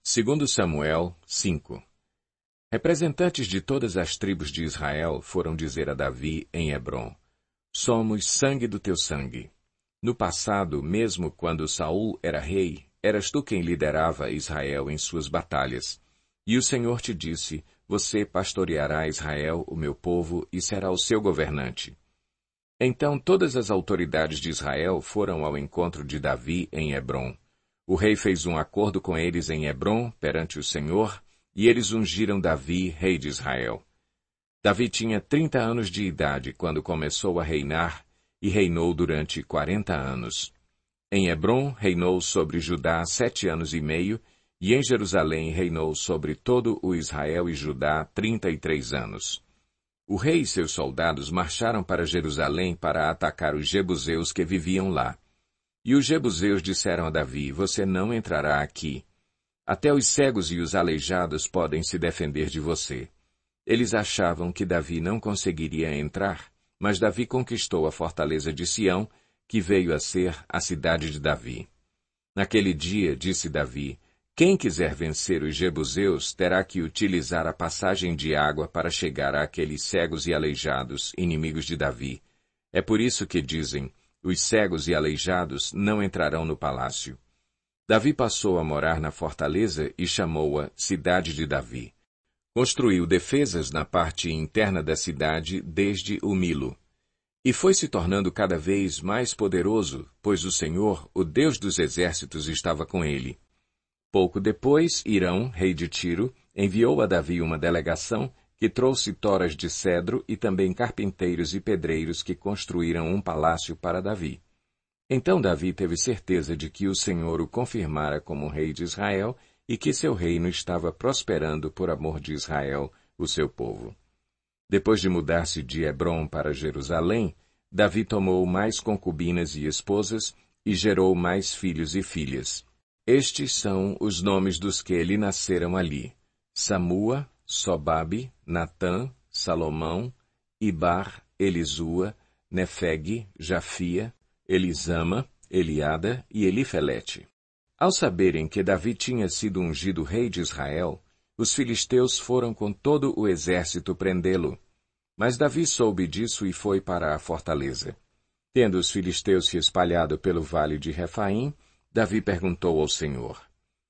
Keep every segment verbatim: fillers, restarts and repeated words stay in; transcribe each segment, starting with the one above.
Segundo Samuel cinco. Representantes de todas as tribos de Israel foram dizer a Davi em Hebrom: Somos sangue do teu sangue. No passado, mesmo quando Saul era rei, eras tu quem liderava Israel em suas batalhas. E o Senhor te disse: Você pastoreará Israel, o meu povo, e será o seu governante. Então todas as autoridades de Israel foram ao encontro de Davi em Hebrom. O rei fez um acordo com eles em Hebrom, perante o Senhor, e eles ungiram Davi, rei de Israel. Davi tinha trinta anos de idade quando começou a reinar, e reinou durante quarenta anos. Em Hebrom reinou sobre Judá sete anos e meio, e em Jerusalém reinou sobre todo o Israel e Judá trinta e três anos. O rei e seus soldados marcharam para Jerusalém para atacar os jebuseus que viviam lá. E os jebuseus disseram a Davi: Você não entrará aqui. Até os cegos e os aleijados podem se defender de você. Eles achavam que Davi não conseguiria entrar, mas Davi conquistou a fortaleza de Sião, que veio a ser a cidade de Davi. Naquele dia, disse Davi: Quem quiser vencer os jebuseus terá que utilizar a passagem de água para chegar àqueles cegos e aleijados, inimigos de Davi. É por isso que dizem: Os cegos e aleijados não entrarão no palácio. Davi passou a morar na fortaleza e chamou-a Cidade de Davi. Construiu defesas na parte interna da cidade desde o Milo. E foi se tornando cada vez mais poderoso, pois o Senhor, o Deus dos exércitos, estava com ele. Pouco depois, Hirão, rei de Tiro, enviou a Davi uma delegação que trouxe toras de cedro e também carpinteiros e pedreiros que construíram um palácio para Davi. Então Davi teve certeza de que o Senhor o confirmara como rei de Israel e que seu reino estava prosperando por amor de Israel, o seu povo. Depois de mudar-se de Hebrom para Jerusalém, Davi tomou mais concubinas e esposas e gerou mais filhos e filhas. Estes são os nomes dos que lhe nasceram ali: Samua, Sobabe, Natã, Salomão, Ibar, Elisua, Nefeg, Jafia, Elisama, Eliada e Elifelete. Ao saberem que Davi tinha sido ungido rei de Israel, os filisteus foram com todo o exército prendê-lo. Mas Davi soube disso e foi para a fortaleza. Tendo os filisteus se espalhado pelo vale de Refaim, Davi perguntou ao Senhor: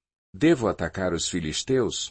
Devo atacar os filisteus?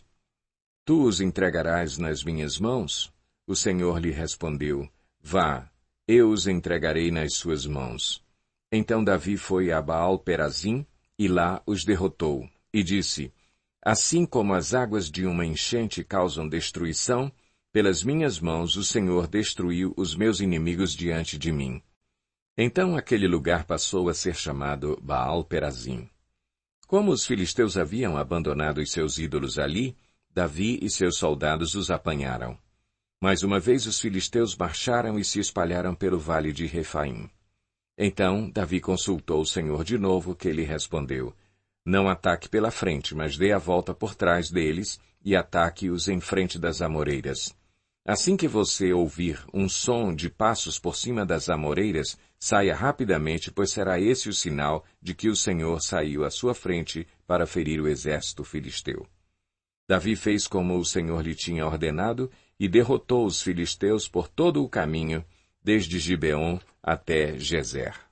Tu os entregarás nas minhas mãos? O Senhor lhe respondeu: Vá, eu os entregarei nas suas mãos. Então Davi foi a Baal-Perazim, e lá os derrotou, e disse: Assim como as águas de uma enchente causam destruição, pelas minhas mãos o Senhor destruiu os meus inimigos diante de mim. Então aquele lugar passou a ser chamado Baal-Perazim. Como os filisteus haviam abandonado os seus ídolos ali, Davi e seus soldados os apanharam. Mais uma vez os filisteus marcharam e se espalharam pelo vale de Refaim. Então Davi consultou o Senhor de novo, que lhe respondeu: Não ataque pela frente, mas dê a volta por trás deles e ataque-os em frente das amoreiras. Assim que você ouvir um som de passos por cima das amoreiras, saia rapidamente, pois será esse o sinal de que o Senhor saiu à sua frente para ferir o exército filisteu. Davi fez como o Senhor lhe tinha ordenado e derrotou os filisteus por todo o caminho, desde Gibeon até Gezer.